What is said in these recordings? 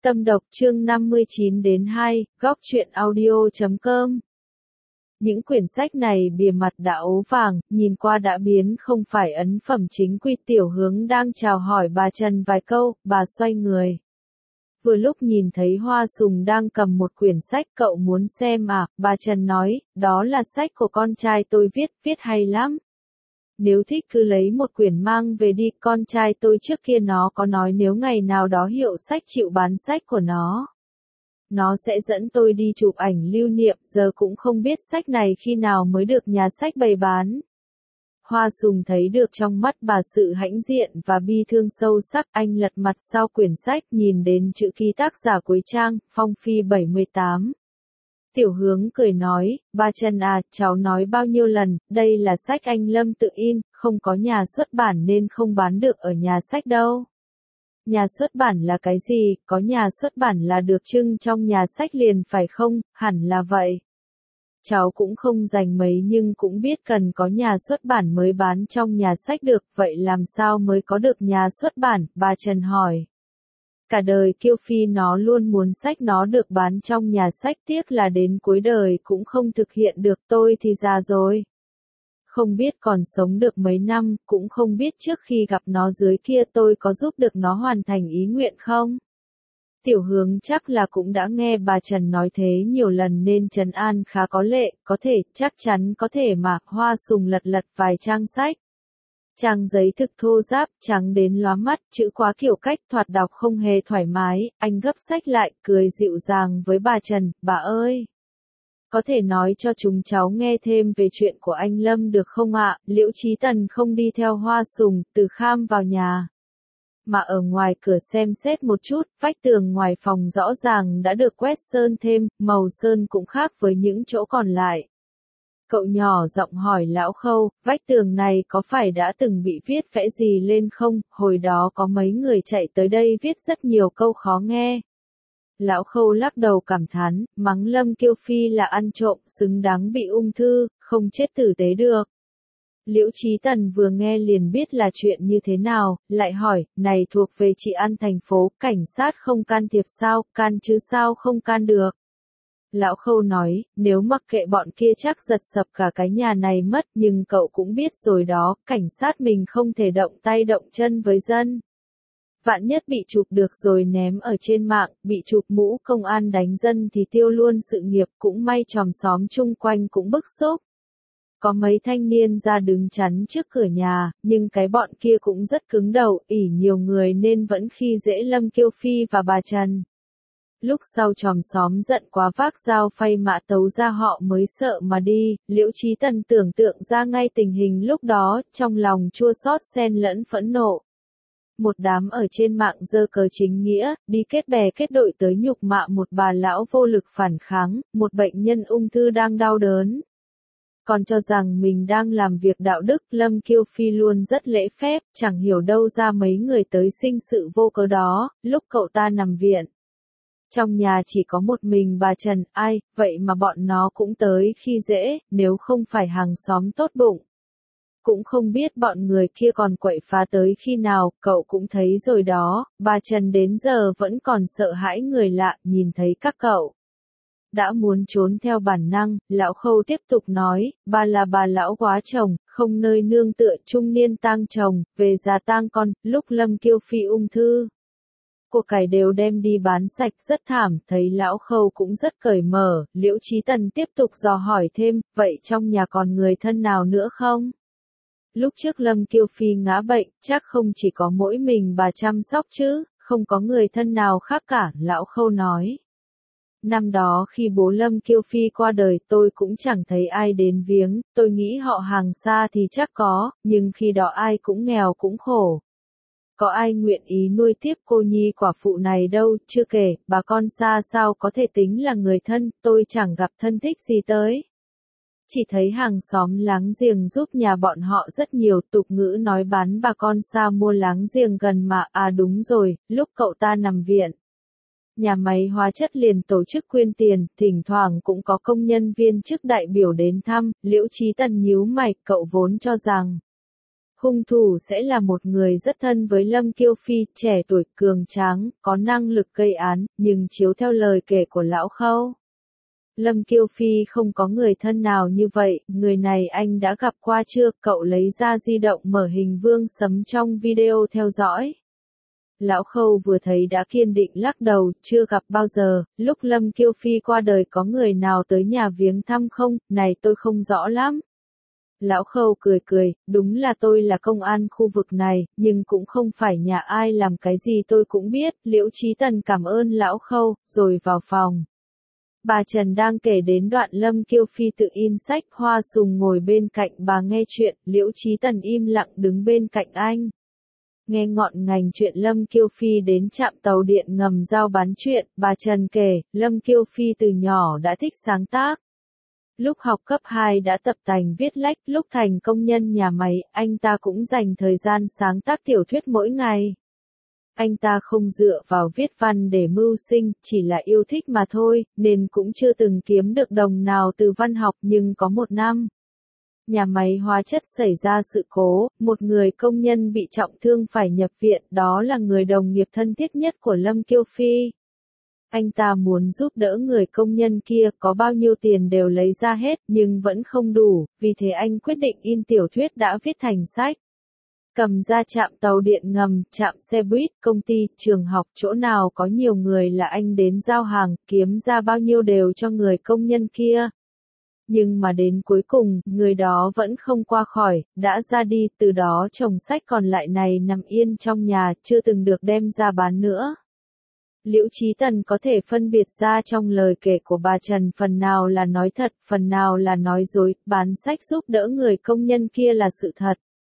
Tâm độc chương 59-2, góc truyện audio.com. Những quyển sách này bìa mặt đã ố vàng, nhìn qua đã biến không phải ấn phẩm chính quy. Tiểu Hướng đang chào hỏi bà Trần vài câu, bà xoay người. Vừa lúc nhìn thấy Hoa Sùng đang cầm một quyển sách. Cậu muốn xem à? Bà Trần nói, đó là sách của con trai tôi viết hay lắm. Nếu thích cứ lấy một quyển mang về đi. Con trai tôi trước kia nó có nói nếu ngày nào đó hiệu sách chịu bán sách của nó sẽ dẫn tôi đi chụp ảnh lưu niệm. Giờ cũng không biết sách này khi nào mới được nhà sách bày bán. Hoa Sùng thấy được trong mắt bà sự hãnh diện và bi thương sâu sắc. Anh lật mặt sau quyển sách, nhìn đến chữ ký tác giả cuối trang, Phong Phi 78. Tiểu Hướng cười nói, bà Trần à, cháu nói bao nhiêu lần, đây là sách anh Lâm tự in, không có nhà xuất bản nên không bán được ở nhà sách đâu. Nhà xuất bản là cái gì? Có nhà xuất bản là được trưng trong nhà sách liền phải không? Hẳn là vậy. Cháu cũng không rành mấy nhưng cũng biết cần có nhà xuất bản mới bán trong nhà sách được, vậy làm sao mới có được nhà xuất bản? Bà Trần hỏi. Cả đời Kiêu Phi nó luôn muốn sách nó được bán trong nhà sách, tiếc là đến cuối đời cũng không thực hiện được. Tôi thì già rồi. Không biết còn sống được mấy năm, cũng không biết trước khi gặp nó dưới kia tôi có giúp được nó hoàn thành ý nguyện không? Tiểu Hướng chắc là cũng đã nghe bà Trần nói thế nhiều lần nên trấn an khá có lệ, có thể, chắc chắn có thể mà. Hoa Sùng lật vài trang sách. Trang giấy thực thô ráp, trắng đến lóa mắt, chữ quá kiểu cách, thoạt đọc không hề thoải mái. Anh gấp sách lại, cười dịu dàng với bà Trần, bà ơi! Có thể nói cho chúng cháu nghe thêm về chuyện của anh Lâm được không ạ? Liễu Chí Tần không đi theo Hoa Sùng, từ Kham vào nhà. Mà ở ngoài cửa xem xét một chút, vách tường ngoài phòng rõ ràng đã được quét sơn thêm, màu sơn cũng khác với những chỗ còn lại. Cậu nhỏ giọng hỏi Lão Khâu, vách tường này có phải đã từng bị viết vẽ gì lên không? Hồi đó có mấy người chạy tới đây viết rất nhiều câu khó nghe. Lão Khâu lắc đầu cảm thán, mắng Lâm Kiêu Phi là ăn trộm, xứng đáng bị ung thư, không chết tử tế được. Liễu Chí Tần vừa nghe liền biết là chuyện như thế nào, lại hỏi, này thuộc về trị an thành phố, cảnh sát không can thiệp sao, can chứ sao không can được. Lão Khâu nói, nếu mặc kệ bọn kia chắc giật sập cả cái nhà này mất, nhưng cậu cũng biết rồi đó, cảnh sát mình không thể động tay động chân với dân. Vạn nhất bị chụp được rồi ném ở trên mạng, bị chụp mũ công an đánh dân thì tiêu luôn sự nghiệp, cũng may chòm xóm chung quanh cũng bức xúc. Có mấy thanh niên ra đứng chắn trước cửa nhà, nhưng cái bọn kia cũng rất cứng đầu, ỉ nhiều người nên vẫn khi dễ Lâm Kiêu Phi và bà Trần. Lúc sau chòm xóm giận quá vác dao phay mã tấu ra họ mới sợ mà đi. Liễu Chí Tần tưởng tượng ra ngay tình hình lúc đó, trong lòng chua xót xen lẫn phẫn nộ. Một đám ở trên mạng giơ cờ chính nghĩa, đi kết bè kết đội tới nhục mạ một bà lão vô lực phản kháng, một bệnh nhân ung thư đang đau đớn. Còn cho rằng mình đang làm việc đạo đức. Lâm Kiêu Phi luôn rất lễ phép, chẳng hiểu đâu ra mấy người tới sinh sự vô cớ đó, lúc cậu ta nằm viện. Trong nhà chỉ có một mình bà Trần, ai, vậy mà bọn nó cũng tới khi dễ, nếu không phải hàng xóm tốt bụng. Cũng không biết bọn người kia còn quậy phá tới khi nào, cậu cũng thấy rồi đó, bà Trần đến giờ vẫn còn sợ hãi người lạ, nhìn thấy các cậu. Đã muốn trốn theo bản năng, Lão Khâu tiếp tục nói, bà là bà lão quá chồng, không nơi nương tựa, trung niên tang chồng, về già tang con, lúc Lâm Kiêu Phi ung thư. Của cải đều đem đi bán sạch, rất thảm. Thấy Lão Khâu cũng rất cởi mở, Liễu Chí Tần tiếp tục dò hỏi thêm, vậy trong nhà còn người thân nào nữa không? Lúc trước Lâm Kiêu Phi ngã bệnh, chắc không chỉ có mỗi mình bà chăm sóc chứ, không có người thân nào khác cả, Lão Khâu nói. Năm đó khi bố Lâm Kiêu Phi qua đời tôi cũng chẳng thấy ai đến viếng, tôi nghĩ họ hàng xa thì chắc có, nhưng khi đó ai cũng nghèo cũng khổ. Có ai nguyện ý nuôi tiếp cô nhi quả phụ này đâu, chưa kể, bà con xa sao có thể tính là người thân, tôi chẳng gặp thân thích gì tới. Chỉ thấy hàng xóm láng giềng giúp nhà bọn họ rất nhiều, tục ngữ nói bán bà con xa mua láng giềng gần mà. À đúng rồi, lúc cậu ta nằm viện. Nhà máy hóa chất liền tổ chức quyên tiền, thỉnh thoảng cũng có công nhân viên chức đại biểu đến thăm. Liễu Chí Tần nhíu mày, cậu vốn cho rằng hung thủ sẽ là một người rất thân với Lâm Kiêu Phi, trẻ tuổi, cường tráng, có năng lực gây án, nhưng chiếu theo lời kể của Lão Khâu, Lâm Kiêu Phi không có người thân nào như vậy, người này anh đã gặp qua chưa? Cậu lấy ra di động mở hình Vương Sấm trong video theo dõi. Lão Khâu vừa thấy đã kiên định lắc đầu, chưa gặp bao giờ, lúc Lâm Kiêu Phi qua đời có người nào tới nhà viếng thăm không, này tôi không rõ lắm. Lão Khâu cười cười, đúng là tôi là công an khu vực này, nhưng cũng không phải nhà ai làm cái gì tôi cũng biết, Liễu Chí Tần cảm ơn Lão Khâu, rồi vào phòng. Bà Trần đang kể đến đoạn Lâm Kiêu Phi tự in sách, Hoa Sùng ngồi bên cạnh bà nghe chuyện, Liễu Chí Tần im lặng đứng bên cạnh anh. Nghe ngọn ngành chuyện Lâm Kiêu Phi đến trạm tàu điện ngầm giao bán chuyện, bà Trần kể, Lâm Kiêu Phi từ nhỏ đã thích sáng tác. Lúc học cấp 2 đã tập tành viết lách, lúc thành công nhân nhà máy, anh ta cũng dành thời gian sáng tác tiểu thuyết mỗi ngày. Anh ta không dựa vào viết văn để mưu sinh, chỉ là yêu thích mà thôi, nên cũng chưa từng kiếm được đồng nào từ văn học, nhưng có một năm. Nhà máy hóa chất xảy ra sự cố, một người công nhân bị trọng thương phải nhập viện, đó là người đồng nghiệp thân thiết nhất của Lâm Kiêu Phi. Anh ta muốn giúp đỡ người công nhân kia, có bao nhiêu tiền đều lấy ra hết, nhưng vẫn không đủ, vì thế anh quyết định in tiểu thuyết đã viết thành sách. Cầm ra trạm tàu điện ngầm, trạm xe buýt, công ty, trường học, chỗ nào có nhiều người là anh đến giao hàng, kiếm ra bao nhiêu đều cho người công nhân kia. Nhưng mà đến cuối cùng, người đó vẫn không qua khỏi, đã ra đi, từ đó chồng sách còn lại này nằm yên trong nhà, chưa từng được đem ra bán nữa. Liễu Chí Tần có thể phân biệt ra trong lời kể của bà Trần phần nào là nói thật, phần nào là nói dối, bán sách giúp đỡ người công nhân kia là sự thật.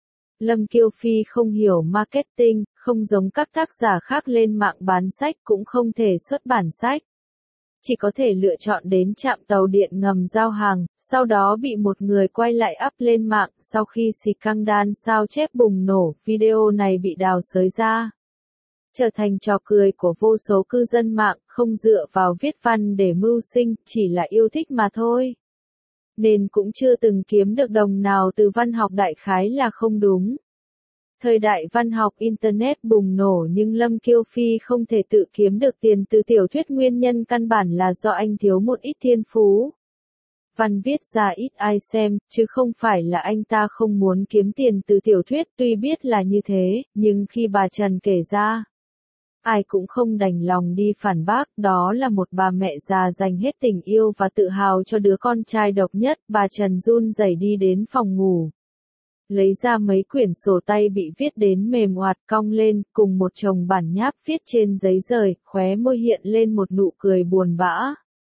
Lâm Kiêu Phi không hiểu marketing, không giống các tác giả khác lên mạng bán sách cũng không thể xuất bản sách. Chỉ có thể lựa chọn đến trạm tàu điện ngầm giao hàng, sau đó bị một người quay lại up lên mạng, sau khi scandal sao chép bùng nổ, video này bị đào xới ra. Trở thành trò cười của vô số cư dân mạng, không dựa vào viết văn để mưu sinh, chỉ là yêu thích mà thôi. Nên cũng chưa từng kiếm được đồng nào từ văn học đại khái là không đúng. Thời đại văn học Internet bùng nổ nhưng Lâm Kiêu Phi không thể tự kiếm được tiền từ tiểu thuyết, nguyên nhân căn bản là do anh thiếu một ít thiên phú. Văn viết ra ít ai xem, chứ không phải là anh ta không muốn kiếm tiền từ tiểu thuyết, tuy biết là như thế, nhưng khi bà Trần kể ra, ai cũng không đành lòng đi phản bác, đó là một bà mẹ già dành hết tình yêu và tự hào cho đứa con trai độc nhất, bà Trần run rẩy đi đến phòng ngủ. Lấy ra mấy quyển sổ tay bị viết đến mềm oạt cong lên, cùng một chồng bản nháp viết trên giấy rời, khóe môi hiện lên một nụ cười buồn bã.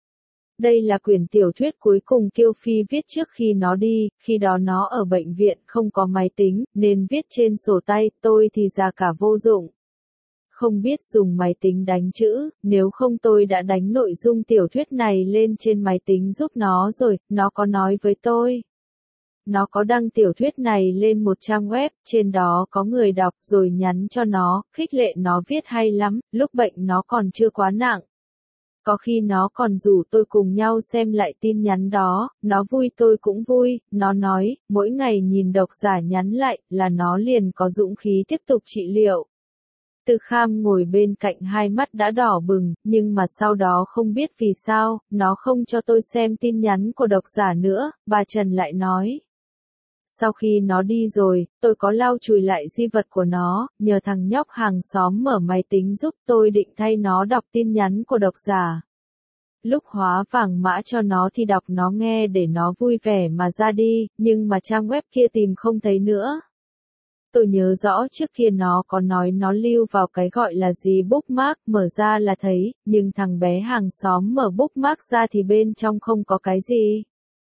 Đây là quyển tiểu thuyết cuối cùng Kiêu Phi viết trước khi nó đi, khi đó nó ở bệnh viện không có máy tính, nên viết trên sổ tay, tôi thì già cả vô dụng. Không biết dùng máy tính đánh chữ, nếu không tôi đã đánh nội dung tiểu thuyết này lên trên máy tính giúp nó rồi, nó có nói với tôi. Nó có đăng tiểu thuyết này lên một trang web, trên đó có người đọc rồi nhắn cho nó, khích lệ nó viết hay lắm, lúc bệnh nó còn chưa quá nặng. Có khi nó còn rủ tôi cùng nhau xem lại tin nhắn đó, nó vui tôi cũng vui, nó nói, mỗi ngày nhìn độc giả nhắn lại, là nó liền có dũng khí tiếp tục trị liệu. Từ Kham ngồi bên cạnh hai mắt đã đỏ bừng, nhưng mà sau đó không biết vì sao, nó không cho tôi xem tin nhắn của độc giả nữa, bà Trần lại nói. Sau khi nó đi rồi, tôi có lau chùi lại di vật của nó, nhờ thằng nhóc hàng xóm mở máy tính giúp, tôi định thay nó đọc tin nhắn của độc giả. Lúc hóa vàng mã cho nó thì đọc nó nghe để nó vui vẻ mà ra đi, nhưng mà trang web kia tìm không thấy nữa. Tôi nhớ rõ trước kia nó có nói nó lưu vào cái gọi là gì bookmark, mở ra là thấy, nhưng thằng bé hàng xóm mở bookmark ra thì bên trong không có cái gì.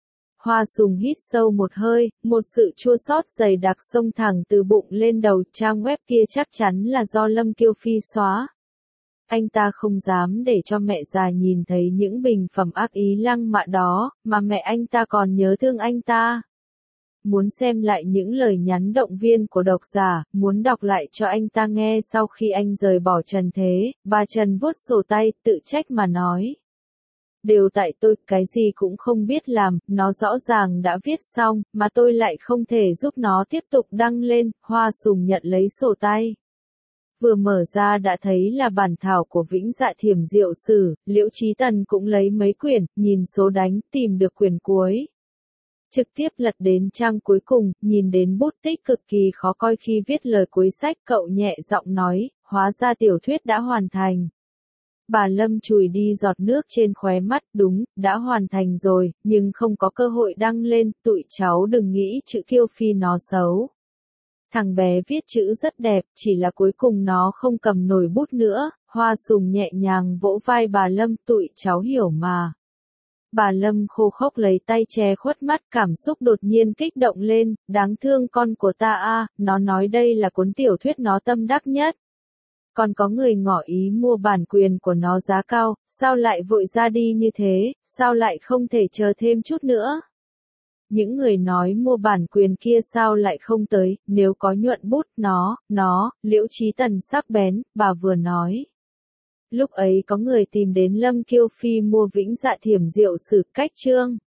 Hoa Sùng hít sâu một hơi, một sự chua xót dày đặc xông thẳng từ bụng lên đầu, trang web kia chắc chắn là do Lâm Kiêu Phi xóa. Anh ta không dám để cho mẹ già nhìn thấy những bình phẩm ác ý lăng mạ đó, mà mẹ anh ta còn nhớ thương anh ta. Muốn xem lại những lời nhắn động viên của độc giả, muốn đọc lại cho anh ta nghe sau khi anh rời bỏ trần thế, bà Trần vuốt sổ tay, tự trách mà nói. Đều tại tôi, cái gì cũng không biết làm, nó rõ ràng đã viết xong, mà tôi lại không thể giúp nó tiếp tục đăng lên. Hoa Sùng nhận lấy sổ tay. Vừa mở ra đã thấy là bản thảo của Vĩnh Dạ Thiểm Diệu Sử. Liễu Chí Tần cũng lấy mấy quyển, nhìn số đánh, tìm được quyển cuối. Trực tiếp lật đến trang cuối cùng, nhìn đến bút tích cực kỳ khó coi khi viết lời cuối sách, cậu nhẹ giọng nói, hóa ra tiểu thuyết đã hoàn thành. Bà Lâm chùi đi giọt nước trên khóe mắt, đúng, đã hoàn thành rồi, nhưng không có cơ hội đăng lên, tụi cháu đừng nghĩ chữ Kiêu Phi nó xấu. Thằng bé viết chữ rất đẹp, chỉ là cuối cùng nó không cầm nổi bút nữa. Hoa Sùng nhẹ nhàng vỗ vai bà Lâm, tụi cháu hiểu mà. Bà Lâm khô khốc lấy tay che khuất mắt, cảm xúc đột nhiên kích động lên, đáng thương con của ta a, nó nói đây là cuốn tiểu thuyết nó tâm đắc nhất. Còn có người ngỏ ý mua bản quyền của nó giá cao, sao lại vội ra đi như thế, sao lại không thể chờ thêm chút nữa? Những người nói mua bản quyền kia sao lại không tới, nếu có nhuận bút nó, Liễu Chí Tần sắc bén, bà vừa nói. Lúc ấy có người tìm đến Lâm Kiêu Phi mua Vĩnh Dạ Thiểm Diệu Sử cách chương.